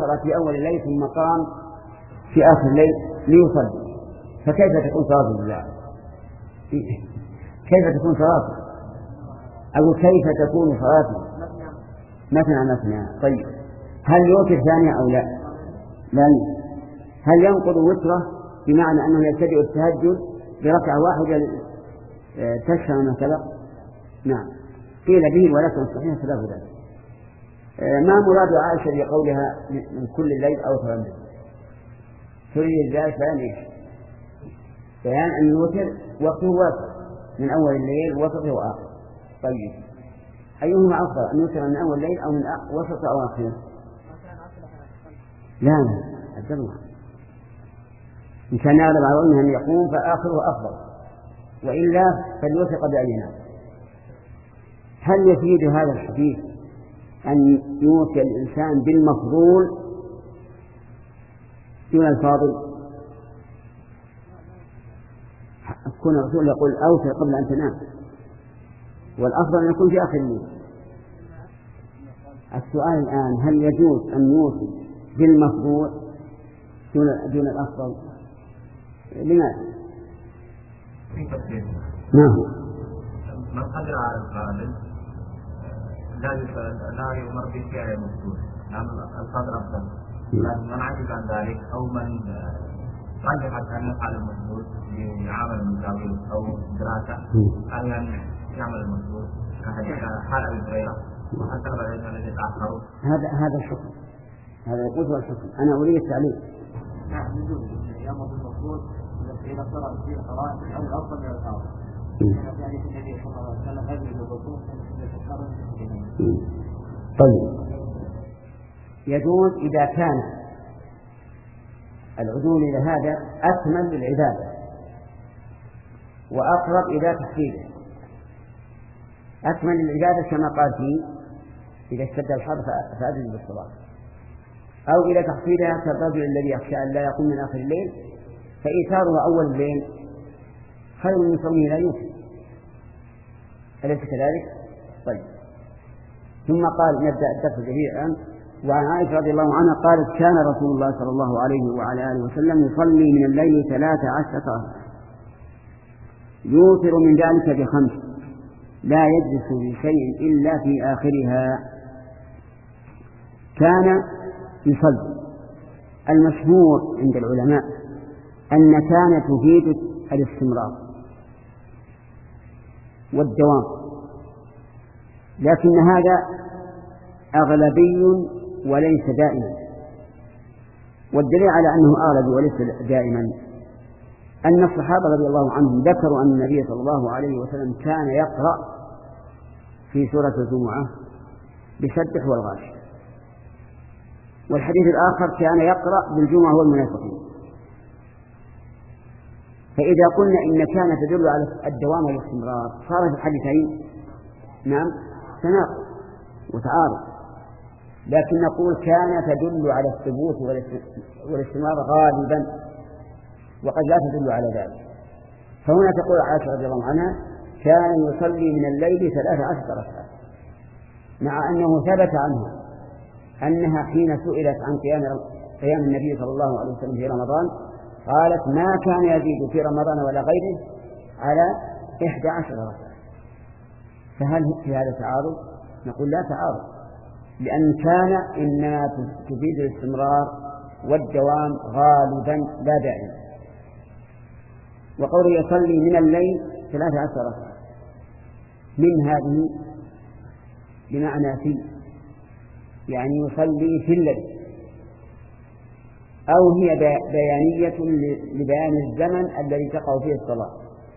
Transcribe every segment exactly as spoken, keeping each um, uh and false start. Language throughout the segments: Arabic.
وتر في أول الليل ثم قام في آخر الليل ليصلي، فكيف تكون صلاته بالله؟ كيف تكون صلاته؟ أو كيف تكون صلاته؟ مثنى مثنى. طيب هل يوتر ثانية أو لا؟ لا. هل ينقض وتره بمعنى أنه يبتدئ التهجد بركعة واحدة تشفى ما سبق؟ نعم قيل به ولكن الصحيح خلاف ذلك. ما مراد عائشة بقولها من كل الليل أو ترى تريد ذلك بيان إيش؟ بيان أن الوتر وقته واسع من أول الليل وسطه وآخر. طيب أيهما أفضل، أن يوتر من أول الليل أو من وسط أو آخره؟ لا لا الجمع إن كان يغلب على ظنه أن يقوم فآخره أفضل، وإلا فليوتر قبل أن ينام. هل يفيد هذا الحديث أن يوتر الإنسان بالمفضول دون الفاضل؟ كون الرسول يقول أوتر قبل أن تنام، والأفضل أن يكون في آخر الليل. السؤال الآن هل يجوز أن يوتر بالمفضول دون دون الأفضل؟ لماذا؟ ما هو؟ من قدر على القادم لا لا يمر بشيء المفضول، نعم القدر أفضل. من عجز عن ذلك أو من رجح أن يفعل المفضول بعمل مساوي أو دراسة أن يعمل المفضول كحال أبي هريرة وحتى العلم الذي تأخروا. هذا هذا الحكم، هذا يقول هو الحكم. أنا أريد التعليق. نعم يجوز يأمر بالمفضول إذا صار فيه قرائن أو الأفضل من الأفضل. طيب يجوز إذا كان العدول إلى هذا أكمل للعبادة وأقرب إلى تحصيله. أكمل للعبادة كما قال فيه إذا اشتد الحر فأذن بالصلاة، أو إلى تحصيلها كالرجل الذي يخشى أن لا يقوم من آخر الليل فإيثاره أول الليل خير من صومه لا يوفي، أليس كذلك؟ طيب ثم قال نبدأ الدرس جميعا. وعن عائشة رضي الله عنها قالت كان رسول الله صلى الله عليه وعلى آله وسلم يصلي من الليل ثلاث عشرة ركعة يوتر من ذلك بخمس لا يجلس بشيء إلا في آخرها. كان يصلي. المشهور عند العلماء أن كان تفيد الاستمرار والدوام، لكن هذا أغلبي وليس دائما. والدليل على أنه أغلب وليس دائما أن الصحابة رضي الله عنهم ذكروا أن النبي صلى الله عليه وسلم كان يقرأ في سورة الجمعة بسبح والغاشية، والحديث الآخر كان يقرأ بالجمعة والمنافقين. فإذا قلنا إن كان تدل على الدوام والاستمرار صار في الحديثين نعم تناقض وتعارض، لكن نقول كان تدل على الثبوت والاستمرار غالبا وقد لا تدل على ذلك. فهنا تقول عائشة رضي الله عنها كان يصلي من الليل ثلاث عشرة ركعة، مع أنه ثبت عنها أنها حين سئلت عن قيام قيام النبي صلى الله عليه وسلم في رمضان قالت ما كان يزيد في رمضان ولا غيره على إحدى عشر ركعة. فهل في هذا تعارض؟ نقول لا تعارض، لأن كان إنما تفيد الاستمرار والدوام غالبا لا دائما. وقوله يصلي من الليل ثلاث عشر ركعة من هذه بمعنى في، يعني يصلي في الليل، أو هي بيانية لبيان الزمن الذي تقع فيه الصلاة.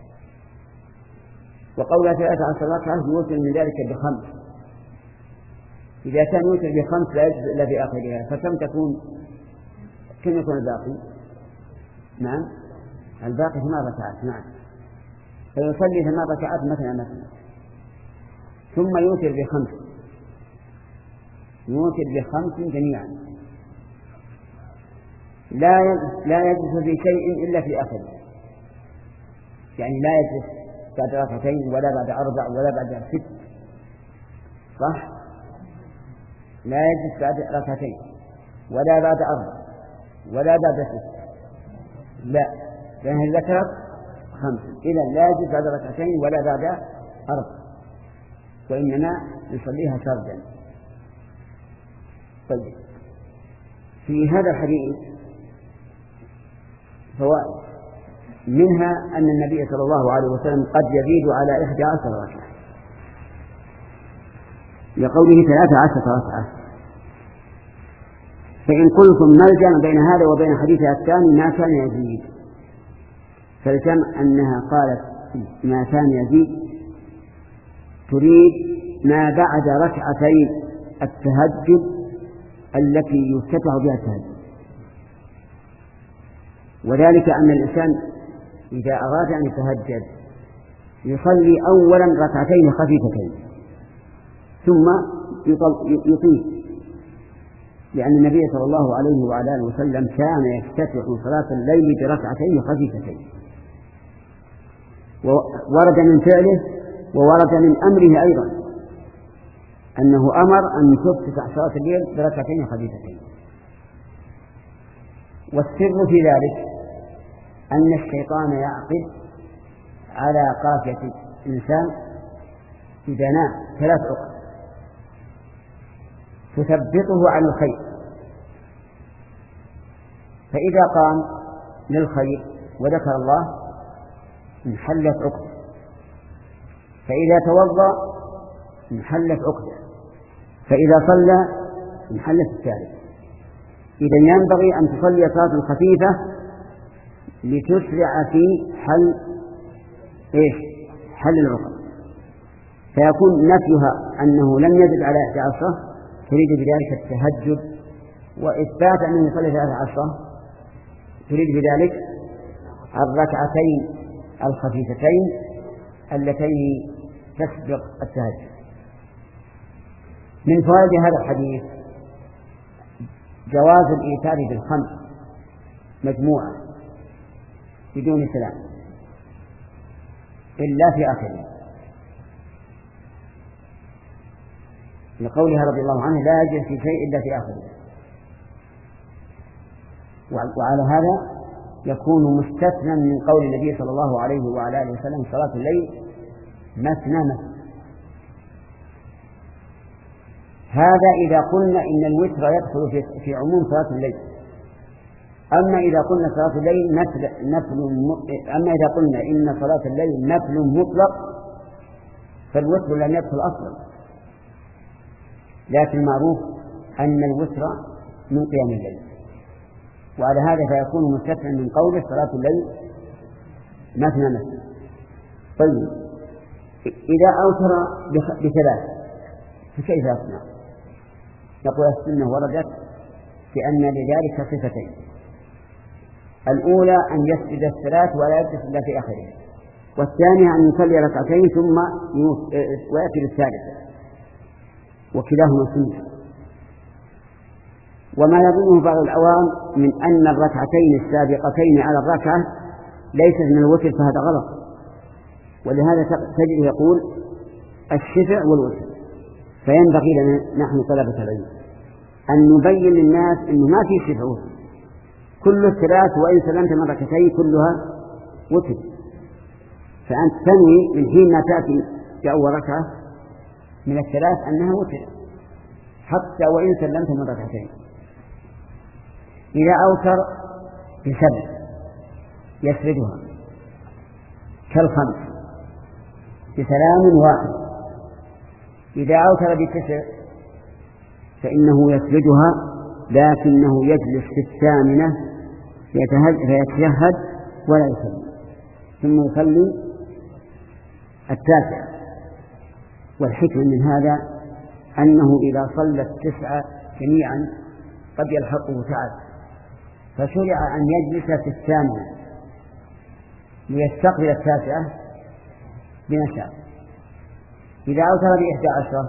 وقولها ثلاث عشر ركعة يوتر من ذلك بخمس، إذا كان يوتر بخمس لا يجوز إلا في آخرها، فكم تكون كم يكون الباقي؟ نعم الباقي ثمان ركعات. نعم فيصلي ثمان ركعات مثلا مثلا ثم يوتر بخمس، يوتر بخمس جميعا لا لا يجلس في شيء إلا في آخره، يعني لا يجلس بعد ركعتين ولا بعد أربع ولا بعد ست، صح؟ لا يجلس بعد ركعتين ولا بعد أربع ولا بعد ست، لا، لأنها ذكرت خمس، إذا لا يجوز بعد ركعتين ولا بعد أربع، وإنما يصليها فردا. طيب، في هذا الحديث فوائد، منها أن النبي صلى الله عليه وسلم قد يزيد على إحدى عشر ركعة، لقوله ثلاثة عشرة ركعة. فإن قلتم ما الجمع بين هذا وبين حديثها الثاني ما كان يزيد، فالجمع أنها قالت ما كان يزيد تريد ما بعد ركعتي التهجد التي يفتتح بها التهجد، وذلك أن الإنسان إذا أراد أن يتهجد يصلي أولا ركعتين خفيفتين ثم يطيل، لأن النبي صلى الله عليه وعلى آله وسلم كان يفتتح صلاة الليل بركعتين خفيفتين، وورد من فعله وورد من أمره أيضا أنه أمر أن تفتتح صلاة الليل بركعتين خفيفتين. والسر في ذلك أن الشيطان يعقد على قافية الإنسان إذا نام ثلاث عقد تثبطه عن الخير، فإذا قام للخير وذكر الله انحلت عقده، فإذا توضأ انحلت عقده، فإذا صلى انحلت الثالث. إذا ينبغي أن تصلي صلاة خفيفة لتسرع في حل إيش؟ حل العقد، فيكون نفيها أنه لم يزد على إحدى عشرة تريد بذلك التهجد، وإثبات أنه يصلي ثلاث عشرة تريد بذلك الركعتين الخفيفتين اللتين تسبق التهجد. من فوائد هذا الحديث جواز الإيتار بالخمس مجموعة بدون سلام إلا في آخره، لقولها رضي الله عنه لا يجوز في شيء إلا في آخره. وعلى هذا يكون مستثنى من قول النبي صلى الله عليه وعلى آله وسلم صلاة الليل مثنى مثنى. هذا إذا قلنا إن الوتر يدخل في, في عموم صلاة الليل. أما إذا قلنا صلاة الليل نفل, نفل أما إذا قلنا إن صلاة الليل نفل مطلق فالوتر لم يدخل أصلا، لكن معروف أن الوتر من قيام الليل، وعلى هذا فيكون مستثنى من قوله صلاة الليل مثنى مثنى. طيب، إذا أوتر بثلاث فكيف يصنع؟ نقول السنة وردت بأن لذلك صفتين: الأولى أن يسجد الثلاث ولا يجلس إلا في آخره، والثانية أن يصلي ركعتين ثم ويأتي بالثالثة، وكلاهما سنة. وما يظنه بعض العوام من أن الركعتين السابقتين على الركعة ليست من الوتر فهذا غلط، ولهذا تجد يقول الشفع والوتر. فينبغي لنا نحن طلبة العلم أن نبين للناس أنه ما في شفع وتر، كل الثلاث وإن سلمت من ركعتين كلها وتر، فأنت تنوي من حين ما تأتي في أول ركعة من الثلاث أنها وتر حتى وإن سلمت من ركعتين. إذا أوتر بسبع يسردها كالخمس بسلام واحد. إذا أوتر بتسع فإنه يسردها لكنه يجلس في الثامنة فيتشهد ولا يسلم ثم يصلي التاسع. والحكمة من هذا أنه إذا صلى التسعة جميعا قد يلحقه تعب، فشرع أن يجلس في الثامنة ليستقبل التاسعة بنشاط. إذا أوتر بإحدى عشرة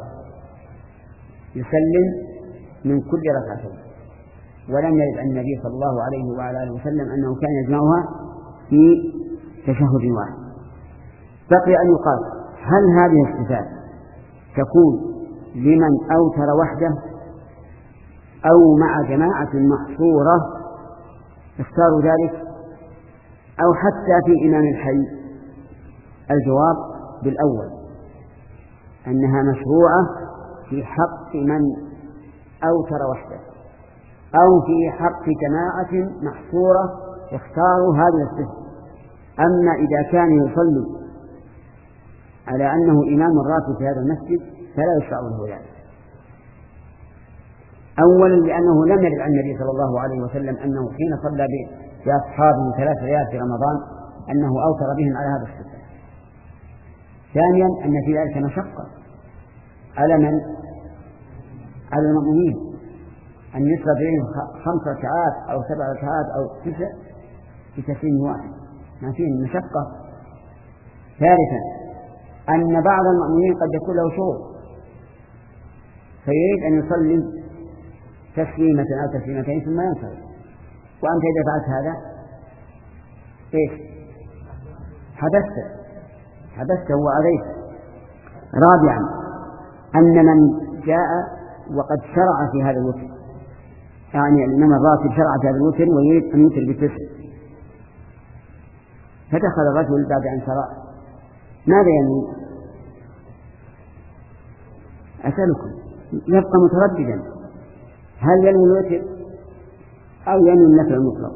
يسلم من كل ركعتين، ولم يرد عن النبي صلى الله عليه وعلى آله وسلم أنه كان يجمعها في تشهد واحد. بقي أن يقال هل هذه الصفات تكون لمن أوتر وحده أو مع جماعة محصورة اختاروا ذلك، أو حتى في إمام الحي. الجواب بالأول، أنها مشروعة في حق من أوتر وحده، أو في حق جماعة محصورة اختاروا هذا الصفة. أما إذا كان يصلي على أنه إمام راتب في هذا المسجد فلا يشرع له ذلك. أولا لأنه لم يرد عن النبي صلى الله عليه وسلم أنه حين صلى بأصحابه ثلاث ليال في رمضان أنه أوتر بهم على هذا الصفة. ثانيا أن في ذلك مشقة على من؟ على المأمومين، أن يصلى بهم خمس ركعات أو سبع ركعات أو تسع بتسليم واحد، ما فيه مشقة. ثالثا أن بعض المأمومين قد يكون له شغل فيريد أن يصلي تسليمة أو تسليمتين ثم ينصرف، وأنت إذا فعلت هذا إيش؟ حدثت حدثت وأذيت. رابعا أن من جاء وقد شرع في هذا الوتر، يعني الإمام الراتب شرع في هذا الوتر ويريد أن يوتر بتسع، فدخل الرجل بعد أن شرع، ماذا ينوي؟ أسألكم، يبقى مترددا هل ينوي الوتر أو ينوي النفل المطلق،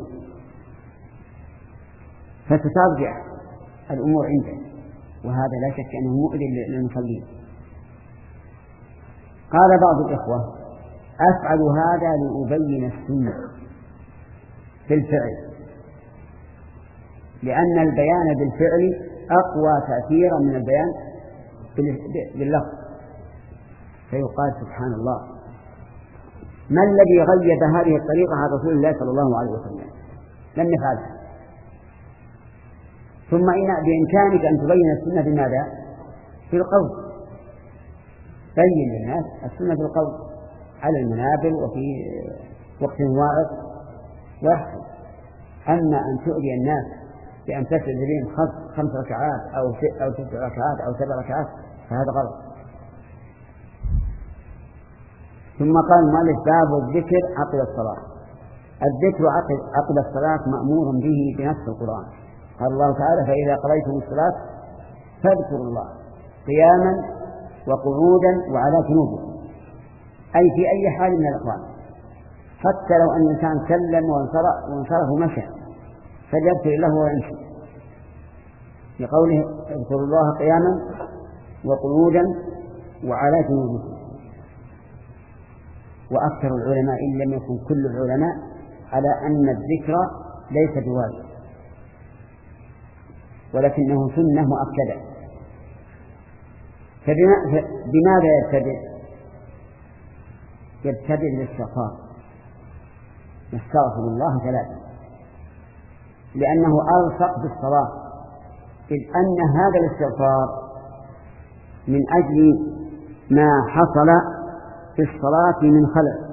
فتترجع الأمور عنده، وهذا لا شك أنه مؤذن للمصلين. قال بعض الإخوة: أفعل هذا لأبين السنة في الفعل، لأن البيان بالفعل أقوى تأثيرا من البيان باللفظ. فيقال سبحان الله، ما الذي غيب هذه الطريقة عن رسول الله صلى الله عليه وسلم؟ لم نفعلها. ثم إن بإمكانك أن تبين السنة بماذا؟ في القول، بين للناس السنة بالقول على المنابر وفي وقت واعظ ويحصل. أما أن تؤذي الناس بأن تسجد بهم خمس ركعات أو أو ست ركعات أو سبع ركعات فهذا غلط. ثم قال المؤلف: باب الذكر عقب الصلاة. الذكر عقب الصلاة مأمور به بنص القرآن. قال الله تعالى: فإذا قضيتم الصلاة فاذكروا الله قياما وقعودا وعلى جنوبكم، أي في أي حال من الأحوال، حتى لو أن الإنسان سلم وانصرف ومشى فليذكر الله ويمشي، لقوله: اذكروا الله قياما وقعودا وعلى جنوبكم. وأكثر العلماء إن لم يكن كل العلماء على أن الذكر ليس بواجب، ولكنه سنة مؤكدة. فبماذا يبتدئ؟ يبتدئ بالاستغفار، نستغفر الله ثلاثة، لأنه ألصق بالصلاة، إذ أن هذا الاستغفار من أجل ما حصل في الصلاة من خلل،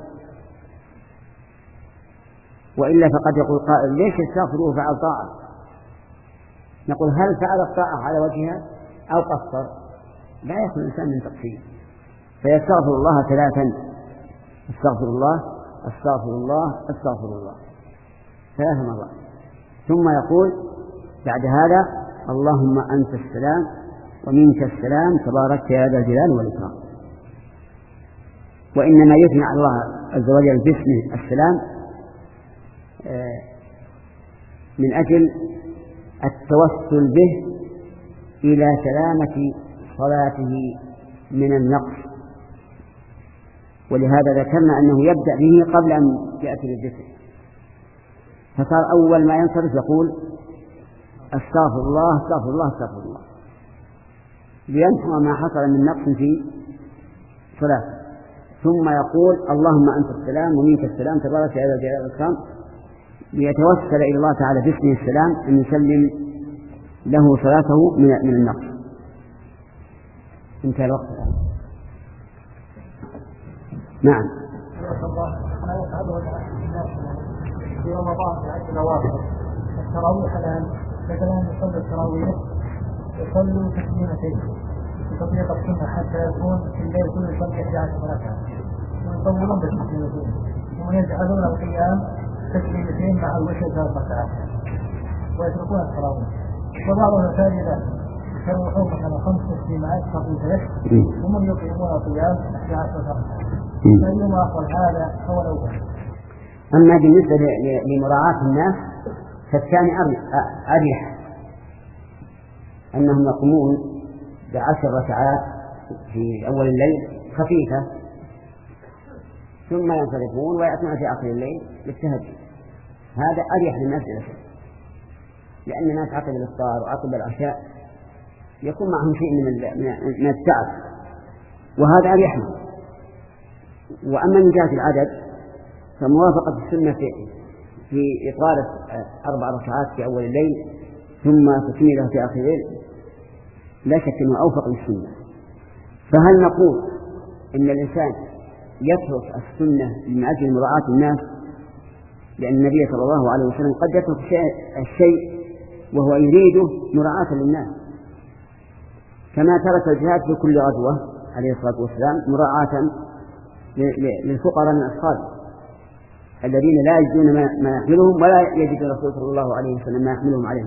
وإلا فقد يقول قائل: ليش استغفروه فعل طاعة؟ نقول: هل فعل الطاعة على وجهها أو قصر؟ لا يخلو الإنسان من تقصير. فيستغفر الله ثلاثا: استغفر الله استغفر الله استغفر الله ثلاث مرات، ثم يقول بعد هذا: اللهم أنت السلام ومنك السلام تباركت يا ذا الجلال والإكرام. وإنما يثني على الله عز وجل باسمه السلام من أجل التوسل به إلى سلامة صلاته من النقص، ولهذا ذكرنا أنه يبدأ به قبل أن يأتي بالذكر. فصار أول ما ينصرف يقول: استغفر الله استغفر الله استغفر الله، لينحو ما حصل من نقص في صلاته. ثم يقول: اللهم أنت السلام ومنك السلام تبارك يا ذا الجلال والإكرام، ليتوسل إلى الله تعالى باسمه السلام أن يسلم له صلاته من من النقص. انتهى الوقت الآن. نعم. في رمضان في عشر نوافل التراويح الآن مثلا يصلي التراويح يصلوا تسليمتين بتطبيق السنة حتى يكون في الليل كله يصلي إحدى عشرة ركعة ويطولون بالتسليمتين، ويجعلون القيام تسليمتين مع الوتر ثلاث ركعات ويتركون التراويح، وبعضهم ثالثا يروحون مثلا خمس تسليمات خفيفة ومن يقيمون القيام أحد عشر ركعة، فأيهما أفضل هذا هو الأول. أما بالنسبة لمراعاة الناس فالثاني أريح، أنهم يقومون بعشر ركعات في أول الليل خفيفة ثم ينصرفون ويأتون في آخر الليل للتهجد، هذا أريح للناس إلى شيء، لأن الناس عقب الإفطار وعقب العشاء يكون معهم شيء من من التعب، وهذا أريح لهم. وأما من جهة العدد فموافقة السنة في في إطالة أربع ركعات في أول الليل ثم تكميلها في آخر الليل لا شك أنه أوفق للسنة. فهل نقول إن الإنسان يترك السنة من أجل مراعاة الناس؟ لأن النبي صلى الله عليه وسلم قد يترك الشيء وهو يريده مراعاة للناس، كما ترك الجهاد في كل غزوة عليه الصلاة والسلام مراعاة للفقراء من أصحابه الذين لا يجدون ما يحملهم ولا يجد الرسول صلى الله عليه وسلم ما يحملهم عليه.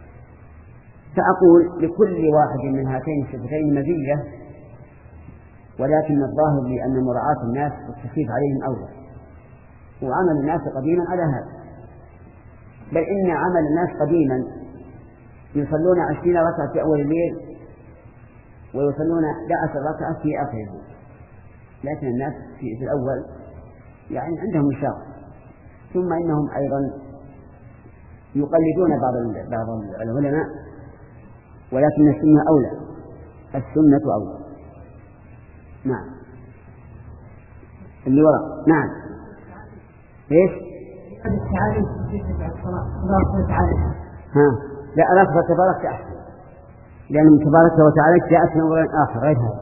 فأقول لكل واحد من هاتين الصفتين مزية، ولكن الظاهر لي أن مراعاة الناس والتخفيف عليهم أولى، وعمل الناس قديما على هذا، بل إن عمل الناس قديما يصلون عشرين ركعة في أول الليل ويصلون عشر ركعة في آخر الليل، لكن الناس في الأول يعني عندهم مشاق، ثم إنهم أيضا يقلدون بعض بعض العلماء، ولكن السنة أولى، السنة أولى. نعم اللي وراء. نعم ايش؟ ها لا لفظ تبارك أحسن، لأن تبارك وتعالى جاءت من وراء آخر غير هذا.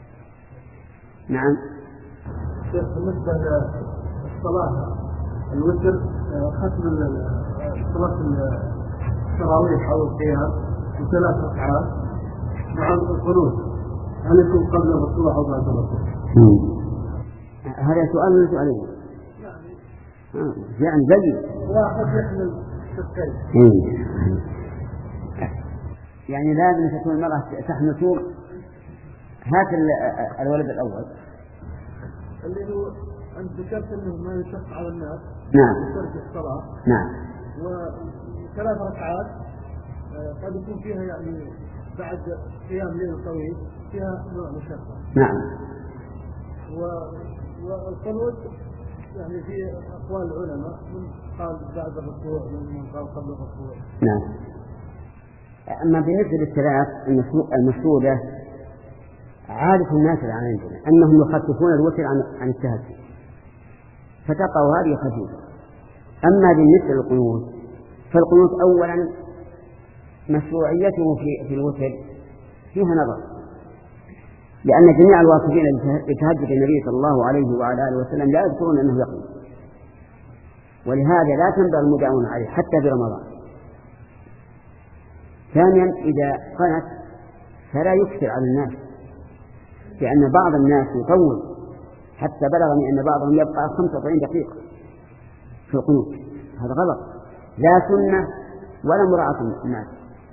نعم. بالنسبة للصلاة الوتر ختم صلاة التراويح أو القيام بثلاث ركعات مع القنوت، هل يكون قبل الركوع أو بعد الركوع؟ هذا سؤال من سؤالين يعني زي واحد يحمل شقين، يعني لازم تكون المرأة تحمل طول. هات الولد الأول اللي هو أنت ذكرت أنه ما يشق على الناس. نعم. في الصلاة. نعم. وثلاث ركعات قد يكون فيها يعني بعد قيام ليل طويل فيها نوع مشقة. نعم. والقنوت يعني في أقوال العلماء من قال بعد الركوع ومن قال قبل الركوع. نعم. أما بالنسبة للثلاث المشهودة عادة الناس عن عندنا أنهم يخففون الوتر عن عن التهجد فتقع هذه خفيفة. أما بالنسبة للقنوت فالقنوت أولا مشروعيته في في الوتر فيها نظر، لأن جميع الواقفين لتهجد النبي صلى الله عليه وعلى آله وسلم لا يذكرون أنه يقنط، ولهذا لا تنبغي المداومة عليه حتى في رمضان. ثانيا إذا قنت فلا يكثر على الناس، لأن بعض الناس يطول حتى بلغني أن بعضهم يبقى خمسة وأربعين دقيقة في القنوت، هذا غلط، لا سنة ولا مراعاة الناس.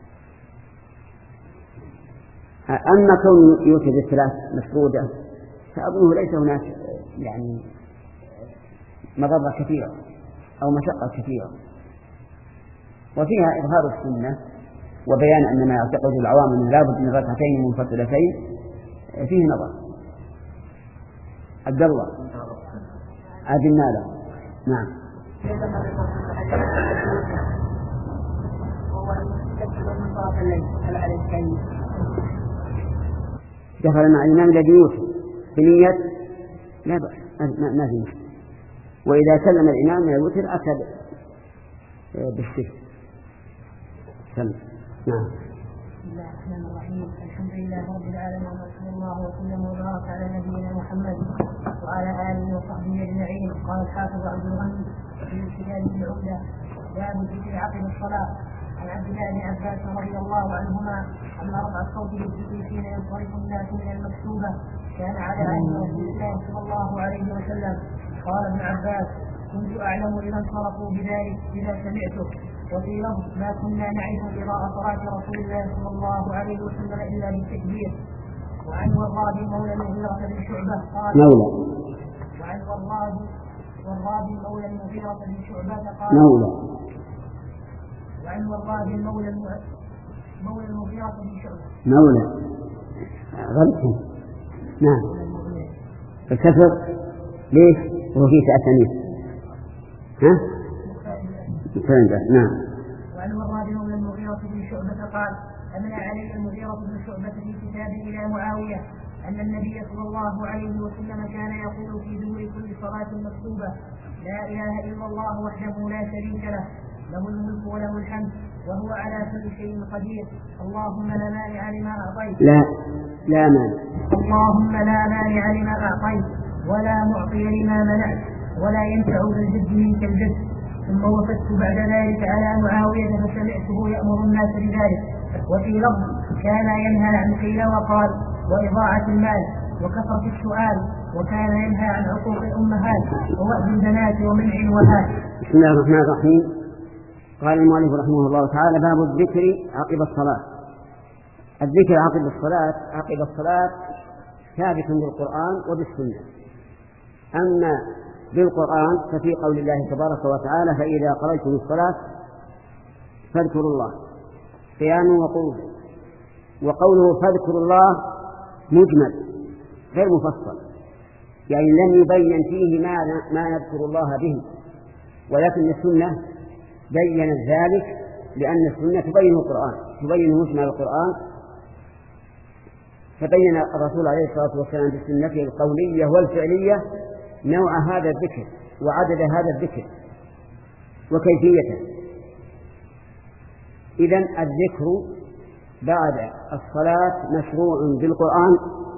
أما كون يوجد الثلاث مفروضة فأظنه ليس هناك يعني مضرة كثيرة أو مشقة كثيرة، وفيها إظهار السنة وبيان أن ما يعتقد العوام أنه لا بد من ركعتين منفصلتين فيه نظر. عبد الله عادلنا له. نعم. دخل مع الإمام الذي يوتر بنية لا بأس ما في مشكلة، وإذا سلم الإمام من الوتر أتى بالسجن. سلم. نعم. بسم الله الرحمن الرحيم، الحمد لله رب العالمين، وصلى الله وسلم وبارك على نبينا محمد وعلى آله وصحبه أجمعين. قال الحافظ عبد الغني في كتابه العمدة باب الذكر عقب الصلاة عن عبد الله بن عباس رضي الله عنهما أن رفع الصوت بالذكر حين ينصرف الناس من المكتوبة كان على عهد رسول الله صلى الله عليه وسلم، قال ابن عباس: كنت أعلم إذا انصرفوا بذلك إذا سمعته. وفي لفظ: ما كنا نعرف قراءة صلاة رسول الله صلى الله عليه وسلم إلا بالتكبير. وعن وراد مولى المغيرة بن شعبة قال مولى وعن وراد وراد مولى المغيرة بن شعبة قال مولى وعن وراد مولى مولى المغيرة بن شعبة مولى غلط. نعم الكسر ليش وهو فيه تأثنيث؟ ها؟ نعم. وعن وراد مولى المغيرة بن شعبة قال: أملى علي المغيرة بن شعبة في كتابه إلى معاوية أن النبي صلى الله عليه وسلم كان يقول في دبر كل صلاة مكتوبة: لا إله إلا الله وحده لا شريك له، له الملك وله الحمد وهو على كل شيء قدير، اللهم لا مانع لما أعطيت لا لا مانع اللهم لا مانع لما أعطيت ولا معطي لما منعت ولا ينفع ذا الجد منك الجد. ثم وفدت بعد ذلك على معاوية فسمعته يأمر الناس بذلك. وفي لفظ: كان ينهى عن قيل وقال وإضاعة المال وكثرة السؤال، وكان ينهى عن عقوق الأمهات ووأد البنات ومنع وهات. بسم الله الرحمن الرحيم. قال المؤلف رحمه الله تعالى: باب الذكر عقب الصلاة. الذكر عقب الصلاة عقب الصلاة ثابت بالقرآن وبالسنة. أما بالقرآن ففي قول الله تبارك وتعالى: فإذا قضيتم الصلاة فاذكروا الله قياما وقعودا. وقوله فاذكروا الله مجمل غير مفصل، يعني لم يبين فيه ما, ما نذكر الله به، ولكن السنة بيّنت ذلك، لأن السنة تبين القرآن تبين مجمل القرآن. فبين الرسول عليه الصلاة والسلام بالسنة القولية والفعلية نوع هذا الذكر وعدد هذا الذكر وكيفيته. إذن الذكر بعد الصلاة مشروع بالقرآن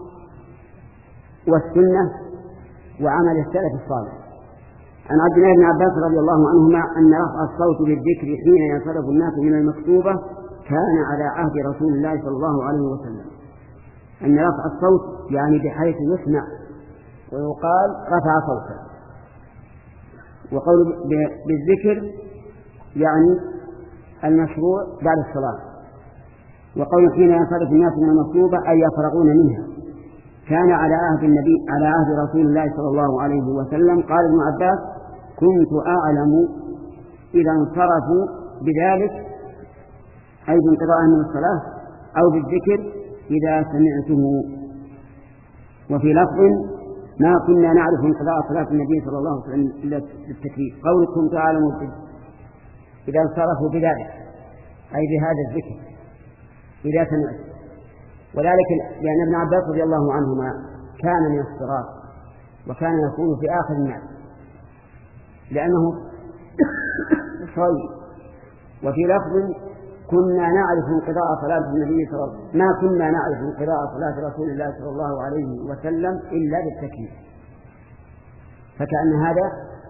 والسنة وعمل السلف الصالح. عن عبد الله بن عباس رضي الله عنهما أن رفع الصوت بالذكر حين ينصرف الناس من المكتوبة كان على عهد رسول الله صلى الله عليه وسلم. أن رفع الصوت يعني بحيث يسمع ويقال رفع صوته. وقول بالذكر يعني المشروع بعد الصلاة. وقول حين ينصرف الناس من المكتوبة أي يفرغون منها كان على عهد النبي على عهد رسول الله صلى الله عليه وسلم. قال ابن عباس: كنت أعلم إذا انصرفوا بذلك أي بانقضاء من الصلاة أو بالذكر إذا سمعته. وفي لفظ: ما كنا نعرف انقضاء صلاة النبي صلى الله عليه وسلم إلا بالتكبير. قول كنت أعلم إذا انصرفوا بذلك أي بهذا الذكر إذا سمعت. وذلك لأن ابن عباس رضي الله عنهما كان من الصغار وكان يكون في آخر الناس لأنه صغير. وفي لفظ: كنا نعرف انقضاء صلاة النبي صلى الله عليه وسلم ما كنا نعرف انقضاء صلاة رسول الله صلى الله عليه وسلم إلا بالتكبير. فكأن هذا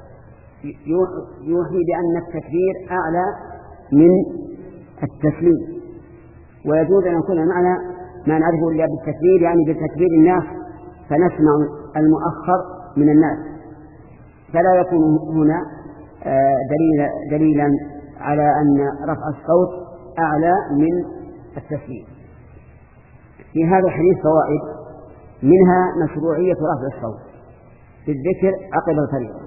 يوحي بأن التكبير أعلى من التسليم. ويجوز أن يكون معنا ما نعرفه إلا بالتكبير، يعني بالتكبير الناس فنسمع المؤخر من الناس، فلا يكون هنا دليل دليلا على أن رفع الصوت أعلى من التسليم. في هذا الحديث فوائد، منها مشروعية رفع الصوت في الذكر عقب الفريضة،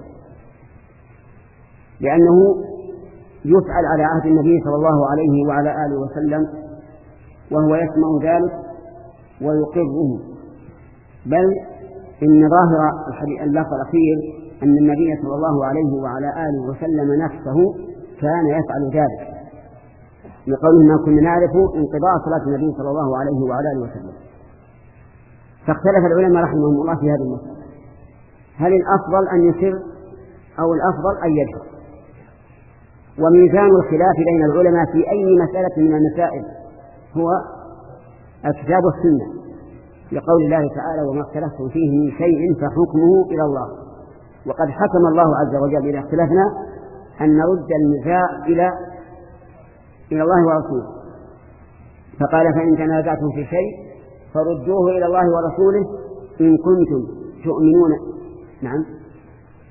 لأنه يفعل على عهد النبي صلى الله عليه وعلى آله وسلم وهو يسمع ذلك ويقره. بل إن ظاهر اللفظ الأخير أن النبي صلى الله عليه وعلى آله وسلم نفسه كان يفعل ذلك، لقوله: ما كنا نعرف انقضاء صلاة النبي صلى الله عليه وعلى آله وسلم. فاختلف العلماء رحمهم الله في هذه المسألة، هل الأفضل أن يسر أو الأفضل أن يجهر؟ وميزان الخلاف بين العلماء في أي مسألة من المسائل هو الكتاب والسنة، لقول الله تعالى: وما اختلفتم فيه من شيء فحكمه إلى الله. وقد حكم الله عز وجل إذا اختلفنا أن نرد النزاع إلى إلى الله ورسوله، فقال: فإن تنازعتم في شيء فردوه إلى الله ورسوله إن كنتم تؤمنون نعم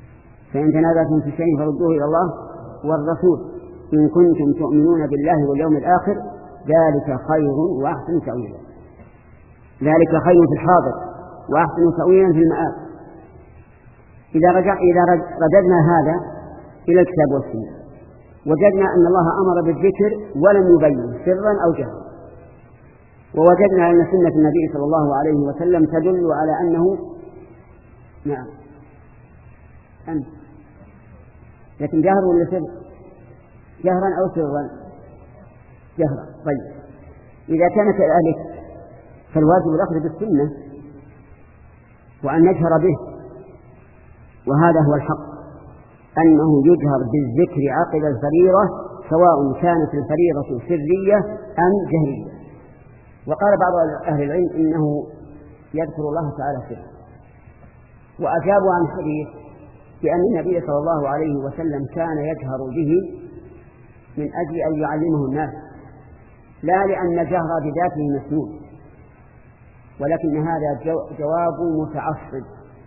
فإن تنازعتم في شيء فردوه إلى الله والرسول إن كنتم تؤمنون بالله واليوم الآخر ذلك خير وأحسن تأويلا. ذلك خير في الحاضر وأحسن تأويلا في المآب. إذا رجع إذا رددنا هذا إلى الكتاب والسنة وجدنا أن الله أمر بالذكر ولم يبين سرا أو جهرا، ووجدنا أن سنة النبي صلى الله عليه وسلم تدل على أنه نعم أنت لكن جهر ولا سر؟ جهرا أو سرا؟ جهرا. طيب إذا كان كذلك فالواجب الأخذ بالسنة وأن نجهر به، وهذا هو الحق أنه يجهر بالذكر عقب الفريضة سواء كانت الفريضة سرية أم جهرية. وقال بعض أهل العلم إنه يذكر الله تعالى سرا، وأجابوا عن حديث بأن النبي صلى الله عليه وسلم كان يجهر به من أجل أن يعلمه الناس، لا لأن الجهر بذاته مسنون، ولكن هذا جواب متعصب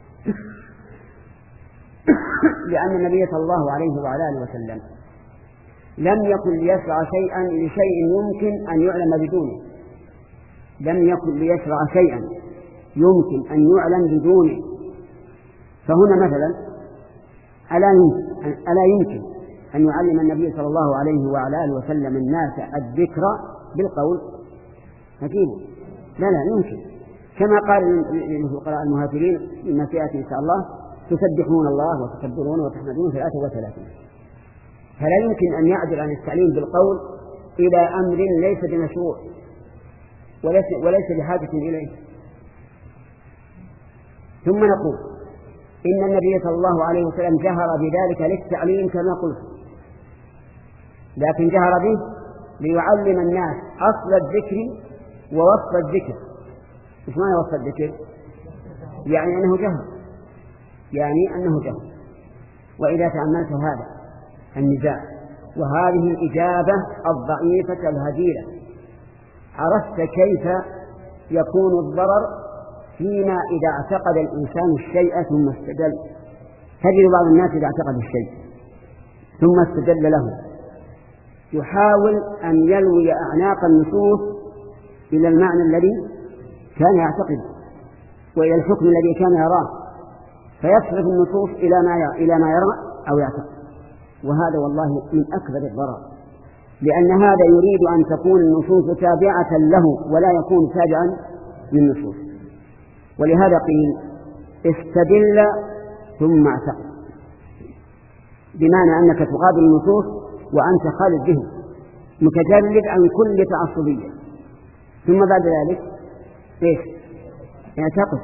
لأن النبي صلى الله عليه وعلى آله وسلم لم يكن ليشرع شيئا لشيء يمكن أن يعلم بدونه، لم يكن ليشرع شيئا يمكن أن يعلم بدونه. فهنا مثلا ألا يمكن, ألا يمكن أن يعلم النبي صلى الله عليه وعلى آله وسلم الناس الذكر بالقول؟ أكيد لا لا يمكن، كما قال للفقراء المهاجرين مما سيأتي إن شاء الله تسبحون الله وتكبرون وتحمدون ثلاثة وثلاثين. فلا يمكن أن يعدل عن التعليم بالقول إلى أمر ليس بمشروع وليس, وليس بحاجة إليه. ثم نقول إن النبي صلى الله عليه وسلم جهر بذلك للتعليم كما قلت، لكن جهر به ليعلم الناس أصل الذكر ووصف الذكر. إيش معنى وصف الذكر؟ يعني أنه جهر، يعني أنه جهر. وإذا تأملت هذا النزاع وهذه الإجابة الضعيفة الهزيلة عرفت كيف يكون الضرر فيما إذا اعتقد الإنسان الشيء ثم استدل. تجد بعض الناس إذا اعتقد الشيء ثم استدل له يحاول أن يلوي أعناق النصوص إلى المعنى الذي كان يعتقد وإلى الحكم الذي كان يراه، فيصرف النصوص إلى ما يرى, إلى ما يرى أو يعتقد. وهذا والله من أكبر الضرر، لأن هذا يريد أن تكون النصوص تابعة له ولا يكون تابعا للنصوص. ولهذا قيل استدل ثم اعتقد، بمعنى أنك تقابل النصوص وأنت خالد به متجرد عن كل تعصبية، ثم بعد ذلك إيش؟ اعتقد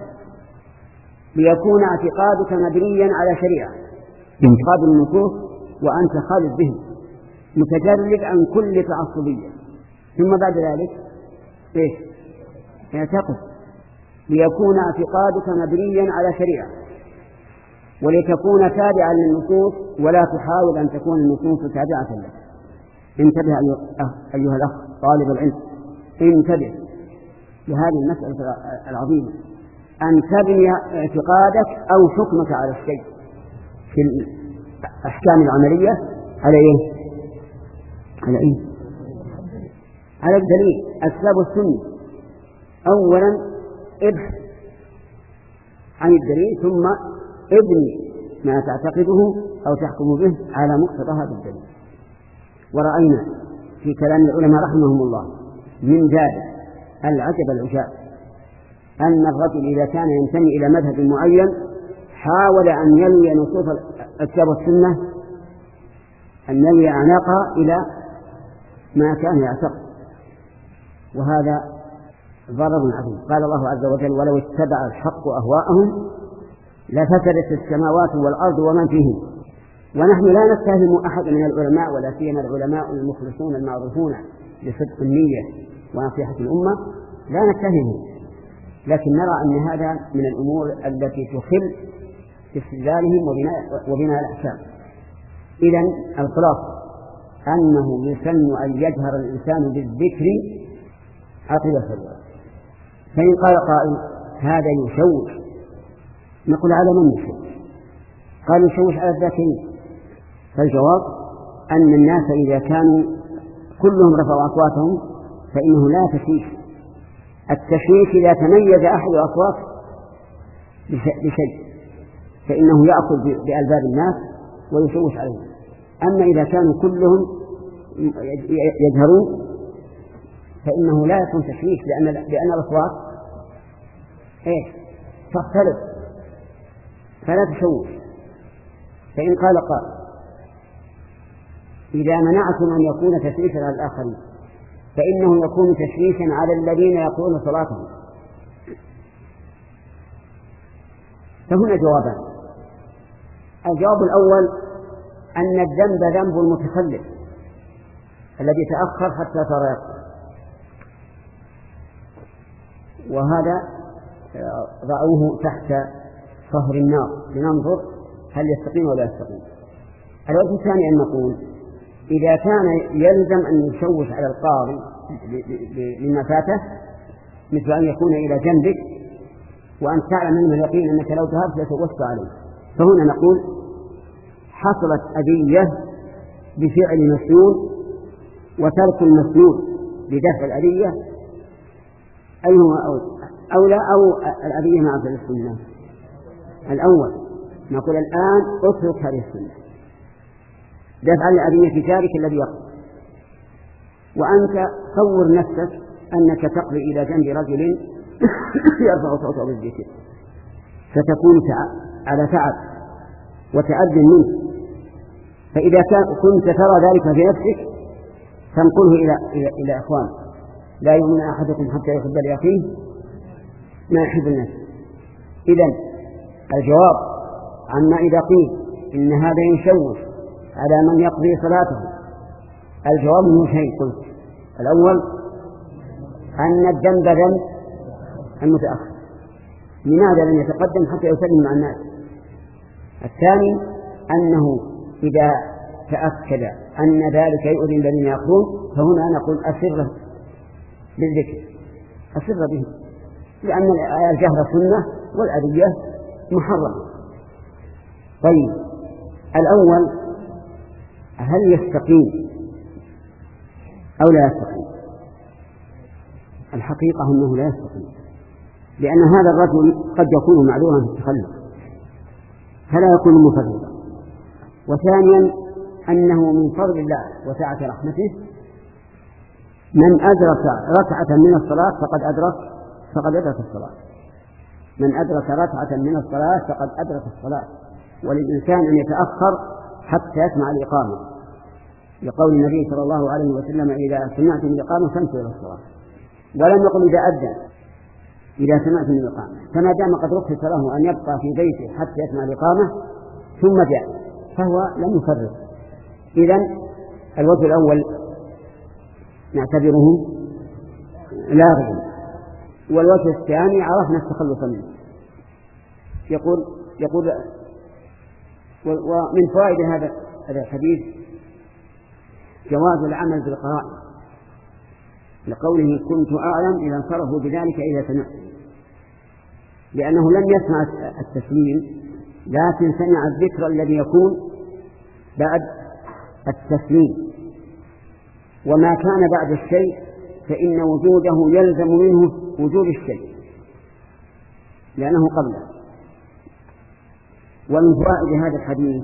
ليكون اعتقادك مبنيا على شريعة. تقابل النصوص وأنت خالد به متجرد عن كل تعصبية، ثم بعد ذلك إيش؟ اعتقد ليكون اعتقادك مبنيا على شريعة ولتكون تابعا للنصوص ولا تحاول أن تكون النصوص تابعة لك. انتبه أيها الأخ طالب العلم، انتبه لهذه المسألة العظيمة، أن تبني اعتقادك أو حكمك على الشيء في الأحكام العملية على إيه؟ على إيه؟ على الدليل الكتاب والسنة. أولا ابحث عن الدليل ثم ابني ما تعتقده أو تحكم به على مقتضى هذا الدليل. ورأينا في كلام العلماء رحمهم الله من ذلك العجب العجاب أن الرجل إذا كان ينتمي إلى مذهب معين حاول أن يلوي نصوص الكتاب والسنة، أن يلوي أعناقها إلى ما كان يعتقد، وهذا ضرر عظيم. قال الله عز وجل ولو اتبع الحق أهواءهم لفسدت السماوات والأرض ومن فيهن. ونحن لا نتهم أحد من العلماء ولا سيما العلماء المخلصون المعروفون بصدق النية ونصيحة الأمة، لا نتهمهم، لكن نرى أن هذا من الأمور التي تخل في استدلالهم وبناء, وبناء الأحكام. إذن الخلاصة أنه يسن أن يجهر الإنسان بالذكر عقب الفريضة. فإن قال قائل هذا يشوش، نقول على من يشوش؟ قال يشوش على الذاكرين. فالجواب أن الناس إذا كانوا كلهم رفعوا أصواتهم فإنه لا تشويش. التشويش إذا تميز أحد الأصوات بشيء فإنه يأخذ بألباب الناس ويشوش عليهم. أما إذا كانوا كلهم يجهرون فإنه لا يكون تشويش، لأن لأن الأصوات إيه تختلف فلا تشوش. فإن قال قال إذا منعتم أن يكون تشويشا على الآخرين فإنه يكون تشويشا على الذين يقولون صلاتهم. فهنا جوابان. الجواب الأول أن الذنب ذنب المتخلف الذي تأخر حتى صار يقصر، وهذا ضعوه تحت صهر النار لننظر هل يستقيم ولا يستقيم. الوجه الثاني أن نقول إذا كان يلزم أن يشوش على القاضي لما فاته مثل أن يكون إلى جنبك وأن تعلم من اليقين أنك لو ذهبت لتوسع عليه، فهنا نقول حصلت أذية بفعل مسنون وترك المسنون بدفع الأذية أيهما أولى أو الأذية مع فعل السنة؟ الأول. نقول الآن اترك هذه السنة دفع الأذية في تارك الذي يقضي، وأنت صور نفسك أنك تقضي إلى جنب رجل يرفع صوته بالذكر فتكون على تعب وتأذن منه، فإذا كنت ترى ذلك في نفسك تنقله إلى إلى إلى إخوانك. لا يؤمن أحدكم حتى يحب لأخيه ما يحب الناس. إذن الجواب عما إذا قيل إن هذا يشوش على من يقضي صلاته، الجواب من شيء قلت. الأول أن الذنب ذنب المتأخر، لماذا لم يتقدم حتى يسلم مع الناس؟ الثاني أنه إذا تأكد أن ذلك يؤذي الذين يقضون فهنا نقول أسر بالذكر، أسر به، لأن الجهر سنة والأذية محرمة. طيب الأول هل يستقيم أو لا يستقيم؟ الحقيقة أنه لا يستقيم، لأن هذا الرجل قد يكون معذورا في التخلف فلا يكون مفردا، وثانيا أنه من فضل الله وسعة رحمته من أدرك ركعة من الصلاة فقد أدرك فقد أدرك الصلاة، من أدرك ركعة من الصلاة فقد أدرك الصلاة. وللإنسان أن يتأخر حتى يسمع الإقامة، لقول النبي صلى الله عليه وسلم إذا سمعتم الإقامة فامشوا إلى الصلاة، ولم يقل إذا أذن، إذا سمعتم الإقامة، فما دام قد رخص له أن يبقى في بيته حتى يسمع الإقامة ثم جاء فهو لم يفرط. إذن الوجه الأول نعتبره لاغيا، والوجه الثاني عرفنا التخلص منه. يقول يقول ومن فوائد هذا هذا الحديث جواز العمل بالقرائن، لقوله كنت أعلم إذا انصرفوا بذلك إذا سمعت، لأنه لم يسمع التسليم لكن سمع الذكر الذي يكون بعد التسليم، وما كان بعد الشيء فإن وجوده يلزم منه وجود الشيء لأنه قبله. ومن فوائد هذا الحديث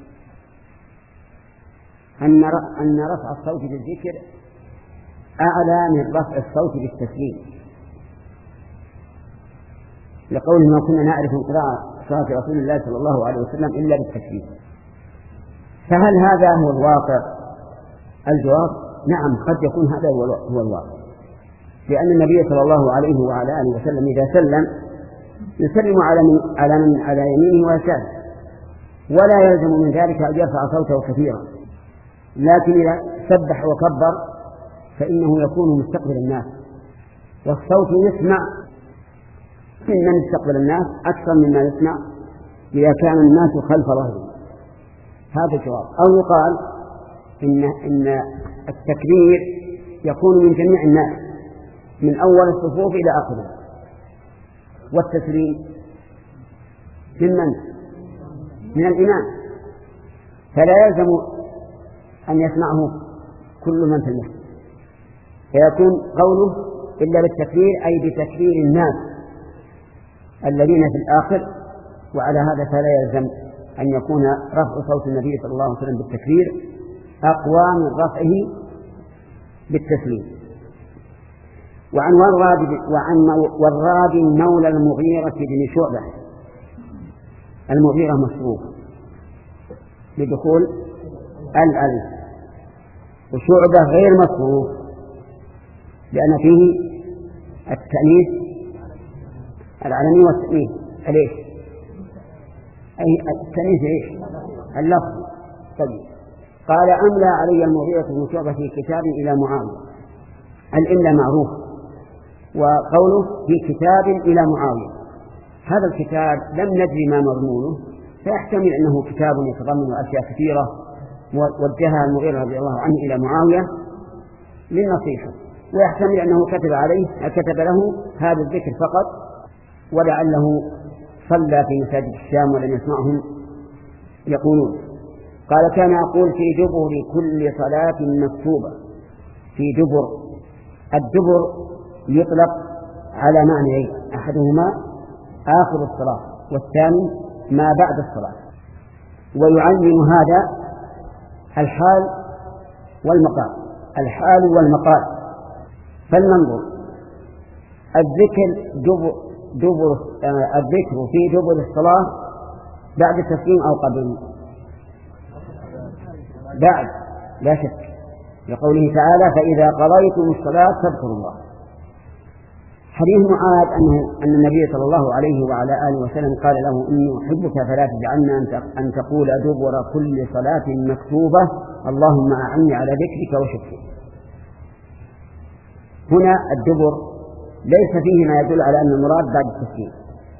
أن أن رفع الصوت بالذكر أعلى من رفع الصوت بالتسليم، لقوله ما كنا نعرف انقراء صلاة رسول الله صلى الله عليه وسلم إلا بالتسليم. فهل هذا هو الواقع؟ الجواب نعم، قد يكون هذا هو الواقع، لأن النبي صلى الله عليه وعلى آله وسلم إذا سلم يسلم على من على من على يمينه ويساره، ولا يلزم من ذلك أن يرفع صوته كثيرا، لكن إذا سبح وكبر فإنه يكون مستقبل الناس، والصوت يسمع ممن يستقبل الناس أكثر مما يسمع إذا كان الناس خلف ظهره. هذا الجواب. أو يقال إن إن التكبير يكون من جميع الناس من أول الصفوف إلى آخرها، والتسليم ممن من الإمام، فلا يلزم أن يسمعه كل من في المسجد، فيكون قوله إلا بالتكبير أي بتكبير الناس الذين في الآخر، وعلى هذا فلا يلزم أن يكون رفع صوت النبي صلى الله عليه وسلم بالتكبير أقوى من رفعه بالتسليم. وعن وراد وعن وراد مولى المغيرة بن شعبة، المغيرة مصروف بدخول الألف، وشعبة غير مصروف لأن فيه التأنيث العلمي والتأنيث ليش؟ أي التأنيث إيش؟ اللفظ. طيب قال أملى علي المغيرة بن شعبة في كتاب إلى معاوية، الإملاء معروف، وقوله في كتاب إلى معاوية، هذا الكتاب لم ندري ما مضمونه، فيحتمل أنه كتاب يتضمن أشياء كثيرة وجهها المغيرة رضي الله عنه إلى معاوية للنصيحة، ويحتمل أنه كتب عليه كتب له هذا الذكر فقط، ولعله صلى في مساجد الشام ولم يسمعهم يقولون. قال كان يقول في دبر كل صلاة مكتوبة. في دبر، الدبر يطلق على معنيين، أحدهما آخر الصلاة والثاني ما بعد الصلاة، ويعين هذا الحال والمقال. الحال والمقال، فلننظر الذكر دبر, دبر آه الذكر في دبر الصلاة بعد التسليم أو قبل؟ بعد لا شك، لقوله تعالى فإذا قضيتم الصلاة فاذكروا الله. حديث معاذ أنه أن النبي صلى الله عليه وعلى آله وسلم قال له إني أحبك فلا تجعلنا أن تقول دبر كل صلاة مكتوبة اللهم أعني على ذكرك وشكرك. هنا الدبر ليس فيه ما يدل على أن المراد بعد التسليم،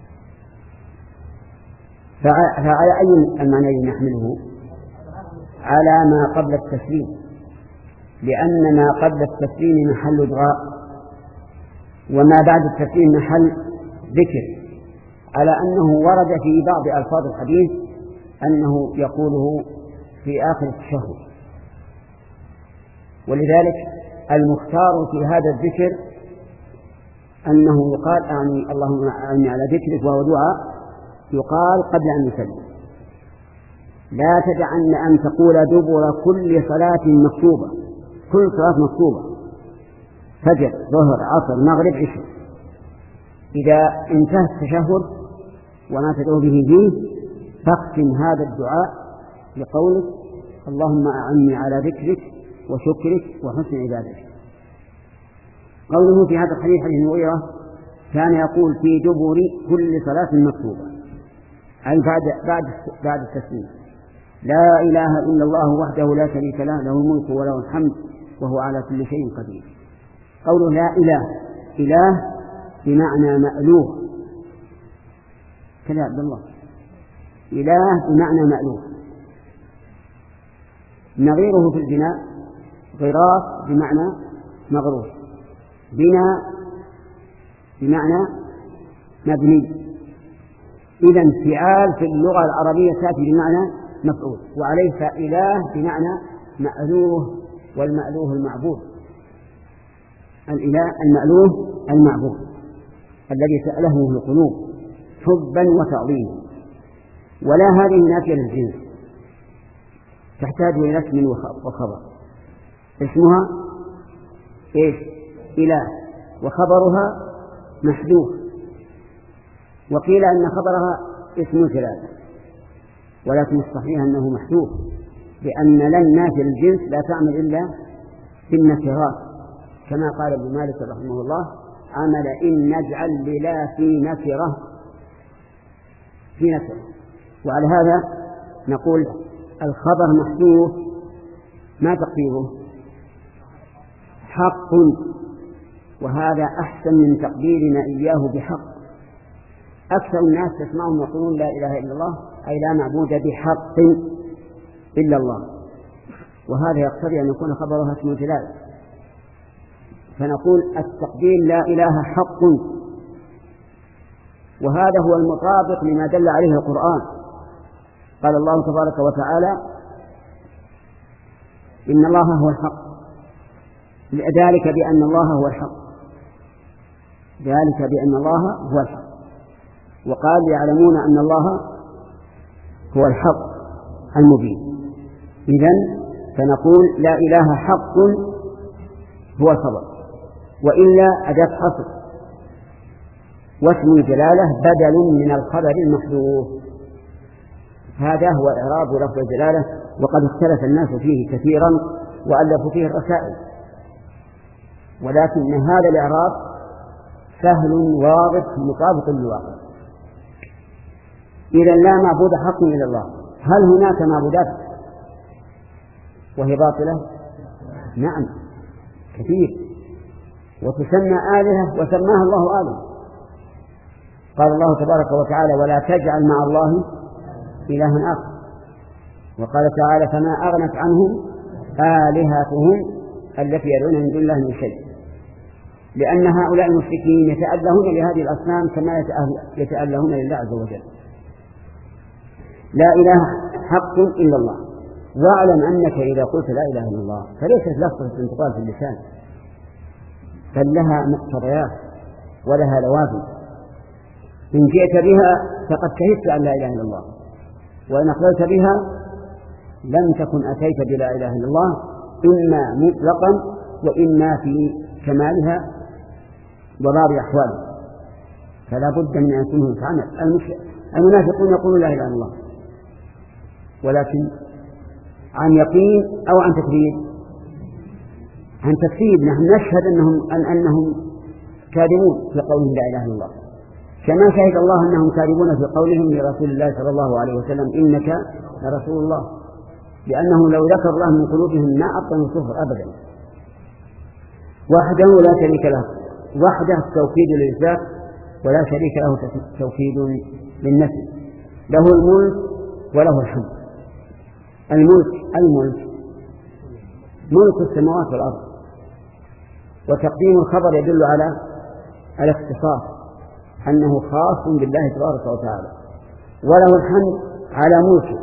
فعلى أي المعنى نحمله؟ على ما قبل التسليم، لأن ما قبل التسليم محل دعاء، وما بعد التسليم محل ذكر، على أنه ورد في بعض ألفاظ الحديث أنه يقوله في آخر التشهد. ولذلك المختار في هذا الذكر أنه يقال أعني اللهم أعني على ذكرك، وهو دعاء يقال قبل أن يسلم. لا تدعن أن تقول دبر كل صلاة مكتوبة، كل صلاة مكتوبة، فجر ظهر عصر مغرب عشاء، إذا انتهى التشهد وما تدعو به فيه فاختم هذا الدعاء بقولك اللهم أعني على ذكرك وشكرك وحسن عبادتك. قوله في هذا الحديث حديث المغيرة كان يقول في دبر كل صلاة مكتوبة، أي بعد بعد بعد التسليم، لا إله إلا الله وحده لا شريك له له الملك وله الحمد وهو على كل شيء قدير. قوله لا إله، إله بمعنى مألوه، كذا عبد الله، إله بمعنى مألوه. نظيره في البناء غراس بمعنى مغروس، بناء بمعنى مبني. إذا فعال في اللغة العربية تأتي بمعنى مفعول، وعليه فإله بمعنى مألوه، والمألوه المعبود، الإله المألوه المعبود الذي سأله القلوب حبا وتعظيما. ولا هذه نافية للجنس، تحتاج إلى اسم وخبر. اسمها إيش؟ إله، وخبرها محذوف، وقيل أن خبرها اسم ثلاثة، ولكن الصحيح أنه محذوف، لأن لن نافية للجنس لا تعمل إلا في النكرات، كما قال ابن مالك رحمه الله عمل إن نجعل للا في نكرة في نكرة. وعلى هذا نقول الخبر محذوف، ما تقديره؟ حق، وهذا أحسن من تقديرنا إياه بحق. أكثر الناس تسمعهم يقولون لا إله إلا الله، أي لا معبود بحق إلا الله، وهذا يقتضي أن يكون خبرها اسم جلال، فنقول التقدير لا إله حق، وهذا هو المطابق لما دل عليه القرآن. قال الله تبارك وتعالى إن الله هو الحق، ذلك بأن الله هو الحق، ذلك بأن الله هو الحق. وقال يعلمون أن الله هو الحق المبين. إذن فنقول لا إله حق هو الخبر، وإلا أداة حصر، واسم الجلالة بدل من الخبر المحذوف. هذا هو إعراب لفظ الجلالة، وقد اختلف الناس فيه كثيرا وألفوا فيه الرسائل، ولكن هذا الإعراب سهل واضح مطابق للواقع. إذا لا معبود حق إلا الله. هل هناك معبودات وهي باطلة؟ نعم كثير، وتسمى آلهة وسماها الله آلهة. قال الله تبارك وتعالى ولا تجعل مع الله إلها آخر. وقال تعالى فما أغنت عنهم آلهتهم التي يدعون من دون الله من شيء، لأن هؤلاء المشركين يتألهون لهذه الأصنام كما يتألهون لله عز وجل. لا إله حق إلا الله. واعلم أنك إذا قلت لا إله إلا الله فليست لفظة انتقال في اللسان، بل لها مقتضيات ولها لوازم. إن جئت بها فقد شهدت أن لا إله إلا الله، وإن أقبلت بها لم تكن أتيت بلا إله إلا الله، إما مطلقا وإما في كمالها وبعض أحوالها. فلا بد من أن يكون هناك عمل. المنافقون يقولون لا إله إلا الله، ولكن عن يقين أو عن تكذيب؟ عن تكذيب. نحن نشهد أنهم, أن أنهم كاذبون في قولهم لا إله إلا الله، كما شهد الله أنهم كاذبون في قولهم لرسول الله صلى الله عليه وسلم إنك لرسول الله، لأنه لو ذكر الله من قلوبهم ما أبطنوا الكفر أبدا. وحده لا شريك له، وحده توكيد للإثبات ولا شريك له توكيد للنفي. له الملك وله الحمد. الملك الملك ملك السماوات والأرض، وتقديم الخبر يدل على الاختصاص أنه خاص بالله تبارك وتعالى. وله الحمد على ملكه،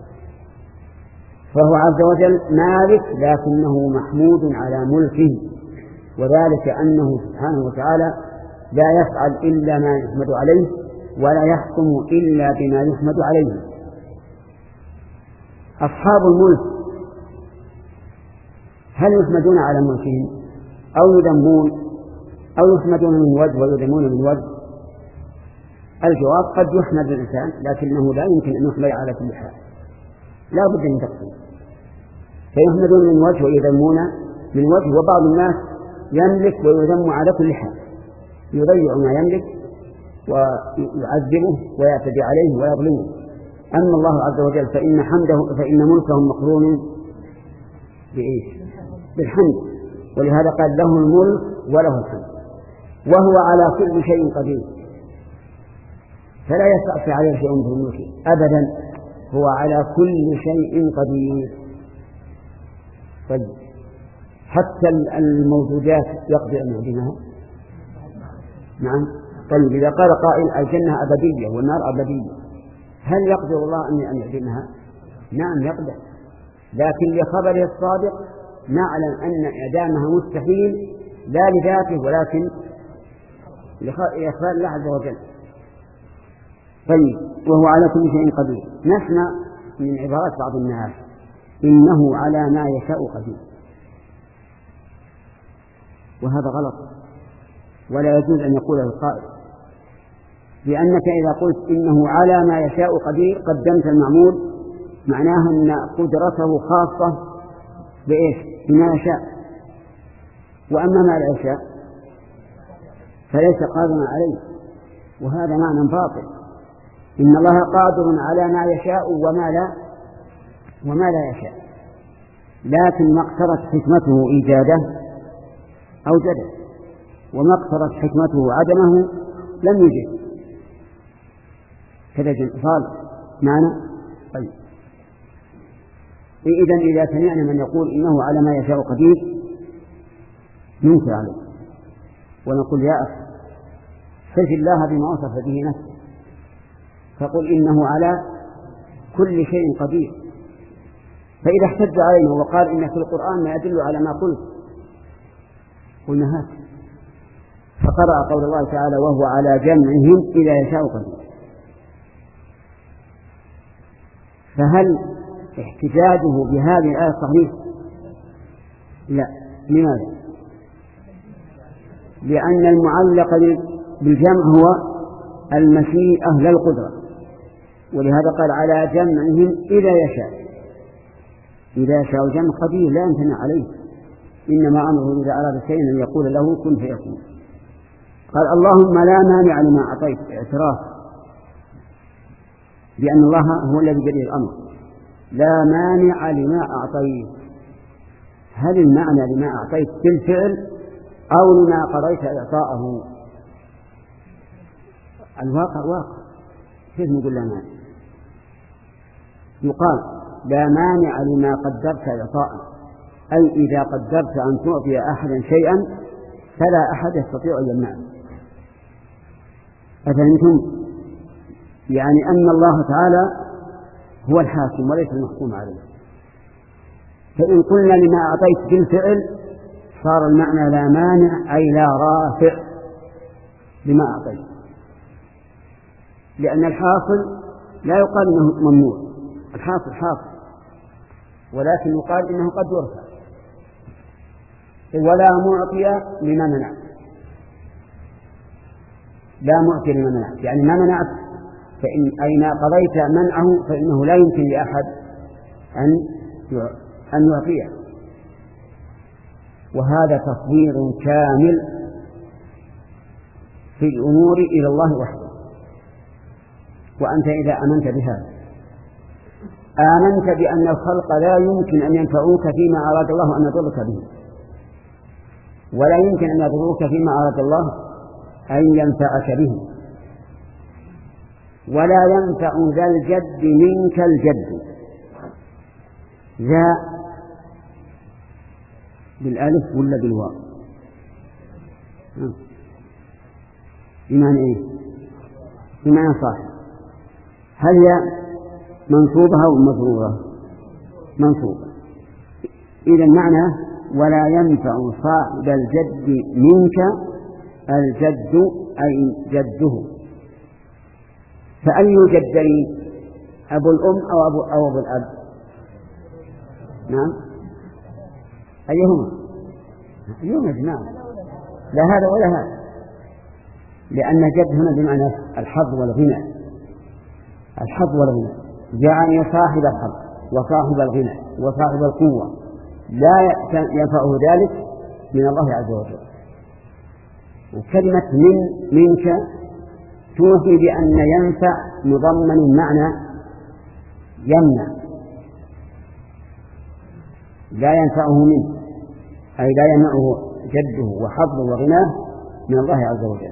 فهو عز وجل مالك لكنه محمود على ملكه، وذلك أنه سبحانه وتعالى لا يفعل إلا ما يحمد عليه ولا يحكم إلا بما يحمد عليه. أصحاب الملك هل يحمدون على ملكهم أو يذمون أو يحمدون من وجه ويذمون من وجه؟ الجواب قد يحمد الإنسان لكنه لا يمكن أن يحمد على كل حال، لا بد من تقسيم. فيحمدون من وجه ويذمون من وجه. وبعض الناس يملك ويذم على كل حال، يضيع ما يملك ويعذبه ويعتدي عليه ويظلمه. أما الله عز وجل فإن حمده فإن ملكه مقرون بإيش؟ بالحمد. ولهذا قال له الملك وله الحمد، وهو على كل شيء قدير، فلا يستعصي عليه شيء في ملكه أبدا، هو على كل شيء قدير. طيب حتى الموجودات يقدر أن يعدمها؟ نعم. طيب إذا قال قائل الجنة أبدية والنار أبدية، هل يقدر الله أن يعدمها؟ نعم يقدر، لكن لخبره الصادق نعلم أن إعدامها مستحيل، لا لذاته ولكن لإخبار الله عز وجل. طيب وهو على كل شيء قدير. نسمع من عبارات بعض الناس إنه على ما يشاء قدير، وهذا غلط ولا يجوز أن يقوله القائل، لأنك إذا قلت إنه على ما يشاء قدير قدمت المعمول، معناه أن قدرته خاصة بإيش؟ بما يشاء، وأما ما لا يشاء فليس قادرا عليه، وهذا معنى باطل. إن الله قادر على ما يشاء وما لا وما لا يشاء، لكن ما اقتضت حكمته إيجاده أوجده، وما اقتضت حكمته عدمه لم يوجد. كذا جنفال معنى. طيب إذن إذا سمعنا من يقول إنه على ما يشاء قدير ننكر عليه ونقول يا أخي صف الله بما وصف به نفسه، فقل إنه على كل شيء قدير. فإذا احتج علينا وقال إن في القرآن ما يدل على ما قلت قلنا هات، فقرأ قول الله تعالى وهو على جمعهم إذا يشاء قدير. فهل احتجاجه بهذه الآية صحيح؟ لا. لماذا؟ لأن المعلق بالجمع هو المشيئة لا القدرة، ولهذا قال على جمعهم إذا يشاء. إذا يشاء جمع قدير لا يمتنع عليه، إنما أمره إذا أراد شيئا أن يقول له كن فيكون. قال اللهم لا مانع لما أعطيت، اعتراف بأن الله هو الذي بيده الأمر، لا مانع لما أعطيت. هل المعنى لما أعطيت بالفعل أو لما قضيت إعطاءه؟ الواقع واقع، كيف نقول لا مانع؟ يقال لا مانع لما قدرت إعطاءه، أي إذا قدرت أن تعطي أحدا شيئا فلا أحد يستطيع أن يمنعه. أفهمتم؟ يعني أن الله تعالى هو الحاكم وليس المحكوم عليه. فإن قلنا لما أعطيت بالفعل صار المعنى لا مانع أي لا رافع لما أعطيت، لأن الحاصل لا يقال إنه ممنوع، الحاصل حاصل، ولكن يقال إنه قد يرفع. ولا معطي لما منعت، لا معطي لما منعت، يعني ما منعت فإن أين قضيت منعه فإنه لا يمكن لأحد أن أن يعطيه. وهذا تصوير كامل في الأمور إلى الله وحده. وأنت إذا آمنت بهذا آمنت بأن الخلق لا يمكن أن ينفعوك فيما أراد الله أن يضرك به، ولا يمكن أن يضروك فيما أراد الله أن ينفعك به، ولا ينفع ذا الجد منك الجد. ذا بالألف ولا بالواو؟ بمعنى إيه؟ بمعنى صاحب. هل هي منصوبة أو مجرورة؟ منصوبة. إذا معنى ولا ينفع صاحب الجد منك الجد أي جده. فأي الجدين؟ أبو الأم أو أبو, أو أبو الأب؟ نعم، أيهما؟ أيهما جماعة؟ لا هذا ولا هذا، لأن جد هنا بمعنى الحظ والغنى. الحظ والغنى يعني صاحب الحظ وصاحب الغنى وصاحب القوة لا ينفعه ذلك من الله عز وجل. وكلمة من منك توحي بأن ينفع مضمن معنى يمنع، لا ينفعه منه أي لا يمنعه جده وحظه وغناه من الله عز وجل.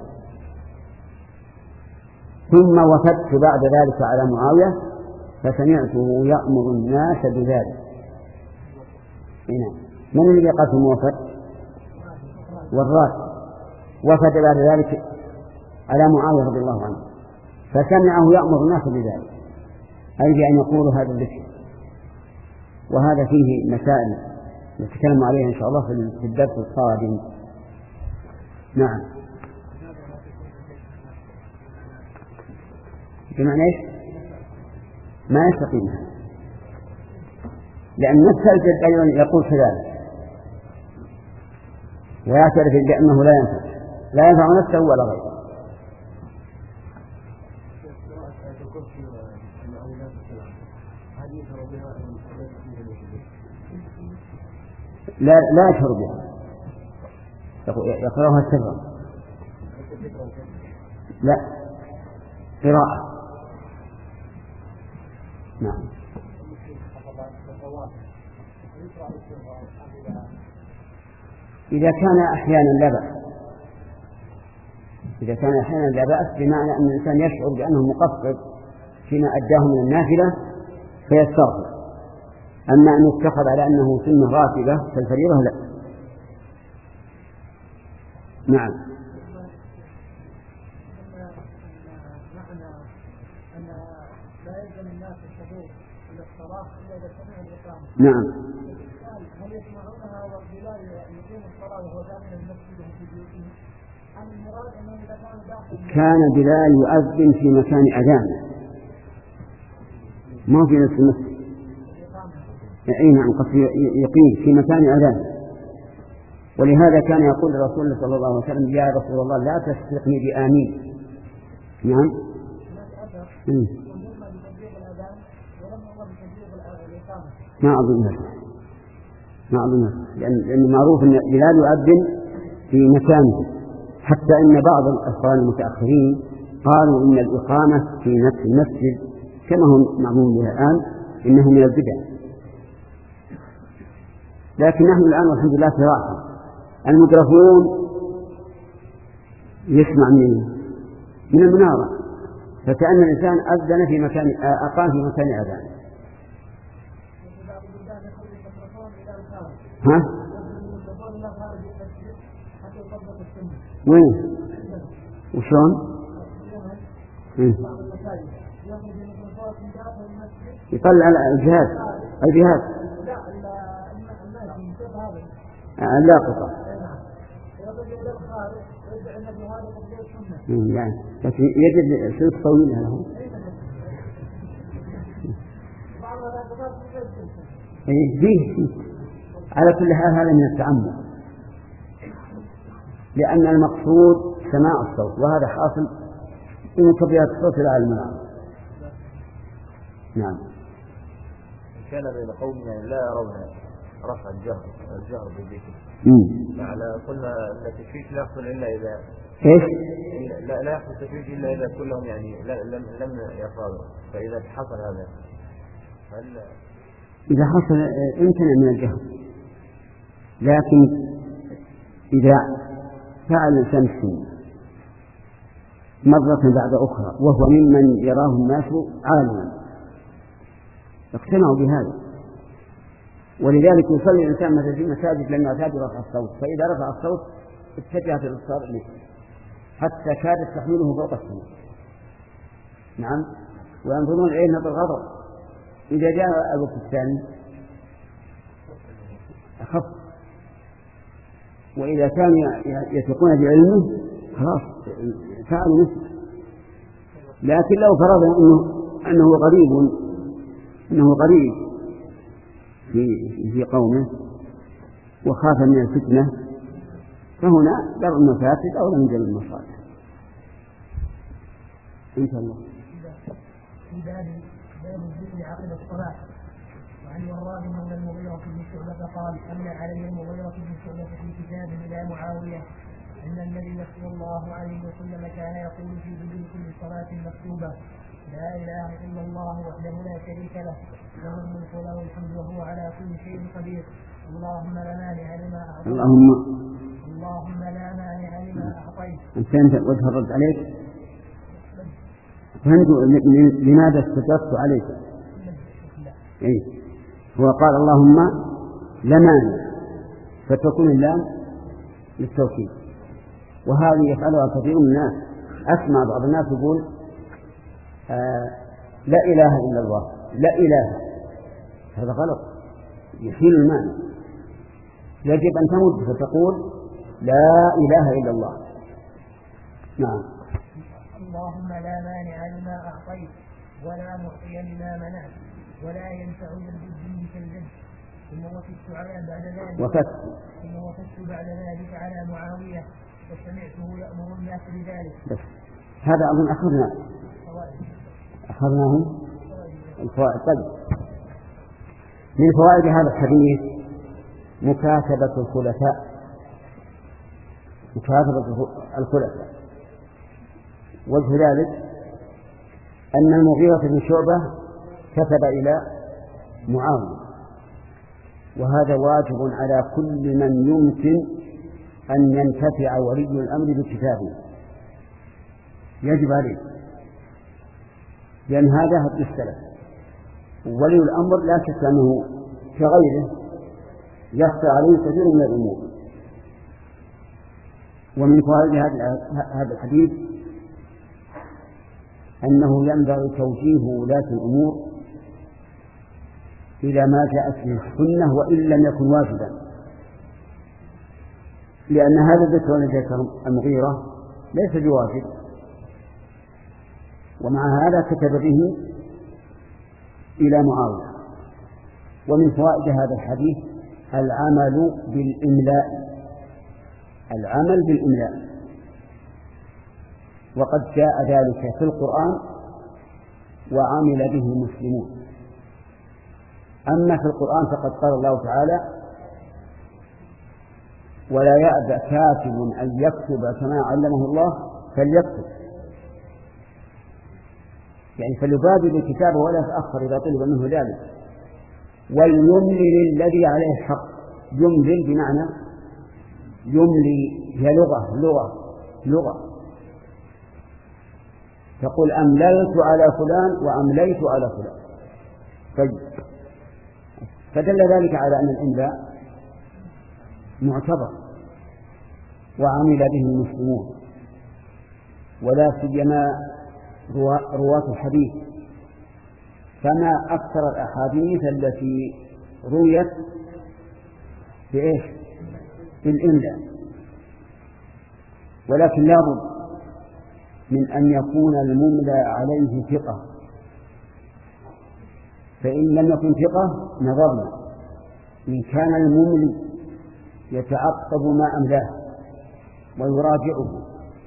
ثم وفدت بعد ذلك على معاوية فسمعته يأمر الناس بذلك. هنا من الذي قاتل وفد؟ والراس. وفد بعد ذلك على معاوية رضي الله عنه فسمعه يأمر الناس بذلك، أي بأن يقولوا هذا الذكر. وهذا فيه مسائل نتكلم عليها إن شاء الله في الدرس القادم. نعم. بمعنى إيش؟ ما يستقيم، لأن نفس الجد أيضا يقول كذلك ويعترف بأنه لا ينفع لا ينفع نفسه ولا غيره. لا لا يشعر بها، يقرأها سرا. لا، قراءة. نعم. إذا كان أحيانا لا بأس، إذا كان أحيانا لا بأس بمعنى أن الإنسان يشعر بأنه مقصر فيما أداه من النافلة فيستغفر. أما أن يتخذ على أنه سنة راتبة كالفريضة لا. نعم. معنى أن لا يلزم الناس الحضور نعم. هل يسمعونها والبلال يقيم الصلاة وهو داخل المسجد في بيوتهم؟ أم المراد أنهم إذا كانوا داخل كان بلال يؤذن في مكان أذانه ما في نفس المسجد. أي نعم، قصد يقيم في مكان أذانه. ولهذا كان يقول الرسول صلى الله عليه وسلم: يا رسول الله لا تسبقني بآمين. نعم. ما أظن هذا ما أظن هذا لأن, لأن معروف أن بلال يؤذن في مكانه، حتى إن بعض الأخوان المتأخرين قالوا إن الإقامة في نفس المسجد كما هم معمول بها الآن إنه من البدع. لكن نحن الآن والحمد لله في راحة، الميكروفون يسمع من من المنارة، فكأن الإنسان أذن في مكان أقام في مكان أذان. ها؟ وين؟ وشون؟ يطلع الجهاز الجهاز اللاقطة يعني لكن يجب شروط طويلة له. فيه على كل حال هذا من التعمد، لأن المقصود سماع الصوت، وهذا حاصل من طبيعة الصوت على المنار. نعم. كان بين قوم لا يرون رفع الجهر الجهر بالذكر، فعلى قلنا أن التشويش لا يحصل إلا إذا إيش؟ لا لا يحصل التشويش إلا إذا كلهم يعني لا لم لم يفعلوا، فإذا حصل هذا هل إذا حصل امتنع من الجهر، لكن إذا فعل الإنسان السنة مرة بعد أخرى وهو ممن يراه الناس عالما اقتنعوا بهذا، ولذلك يصلي الإنسان مثلا في مساجد لما اعتاد رفع الصوت، فإذا رفع الصوت اتجهت الأبصار إليه حتى كادت تحمله فوق السماء. نعم. وينظرون إليه نظر غضب. إذا جاء الوقت الثاني أخف، وإذا كانوا يثقون بعلمه خلاص فعلوا مثله. لكن لو فرضنا أنه أنه غريب أنه غريب في في قومه وخاف من الفتنة، فهنا درء المفاسد أو لم يجل المصالح. إن شاء الله. في باب باب الذكر عقب الصلاة. وعن وراء مولى المغيرة بن شعبة قال: أملى علي المغيرة بن شعبة في كتاب إلى معاوية أن النبي صلى الله عليه وسلم كان يقول في بدء كل صلاة مكتوبة: لا إله إلا الله وحده لا شريك له، له الملك وله الحمد وهو على كل شيء قدير، اللهم لا مانع لما أعطيت اللهم اللهم لا مانع لما أعطيت. أنت وجه الرد عليك، فهمت لماذا استدرت عليك؟ إيه؟ هو قال اللهم لا مانع، فتكون اللام للتوكيد، وهذه يفعلها كثير من الناس. أسمع بعض الناس يقول آه لا إله إلا الله، لا إله، هذا غلط يحيل المعنى. يجب أن تمد فتقول لا إله إلا الله. نعم. اللهم لا مانع لما أعطيت ولا معطي لما منعت ولا ينفع ذا الجد منك الجد. ثم وفدت على بعد ذلك وفدت ثم وفدت بعد ذلك على معاوية وسمعته يأمر الناس بذلك. بس هذا أظن أخذنا أخذناه الفوائد. طيب، من فوائد هذا الحديث مكاتبة الخلفاء، مكاتبة الخلفاء. وجه ذلك أن المغيرة بن شعبة كتب إلى معاوية، وهذا واجب على كل من يمكن أن ينتفع ولي الأمر بكتابه، يجب عليه، لأن هذا هدي السلف. ولي الأمر لا شك أنه كغيره يخفى عليه كثير من الأمور. ومن فوائد هذا الحديث أنه ينبغي توجيه ولاة الأمور إذا ما جاءت به السنة وإن لم يكن واجبا، لأن هذا الذكر الذي ذكر المغيرة ليس بواجب، ومع هذا كتب به إلى معاوية. ومن فوائد هذا الحديث العمل بالإملاء، العمل بالإملاء، وقد جاء ذلك في القرآن وعمل به المسلمون. أما في القرآن فقد قال الله تعالى: ولا يأبى كاتب أن يكتب كما علمه الله فليكتب، يعني فليبادر الكتاب ولا يتأخر إذا طلب منه ذلك. وليملل الذي عليه الحق، يملل بمعنى يملي، هي لغة لغة لغة تقول أمللت على فلان وأمليت على فلان. طيب، فدل ذلك على أن الإملاء معتبر وعمل به المسلمون، ولا سيما رواة الحديث. فما أكثر الأحاديث التي رويت بإيش؟ بالإملاء. ولكن لا بد من أن يكون المملى عليه ثقة، فإن لم يكن ثقة نظرنا. إن كان المملي يتعقب ما أملاه ويراجعه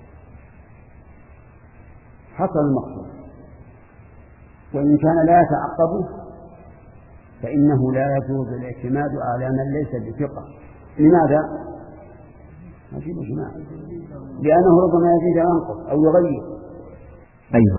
حصل المقصود، وإن كان لا يتعقبه فإنه لا يجوز الاعتماد على من ليس بثقة. لماذا؟ لأنه ربما يزيد وينقص أو يغير. أيها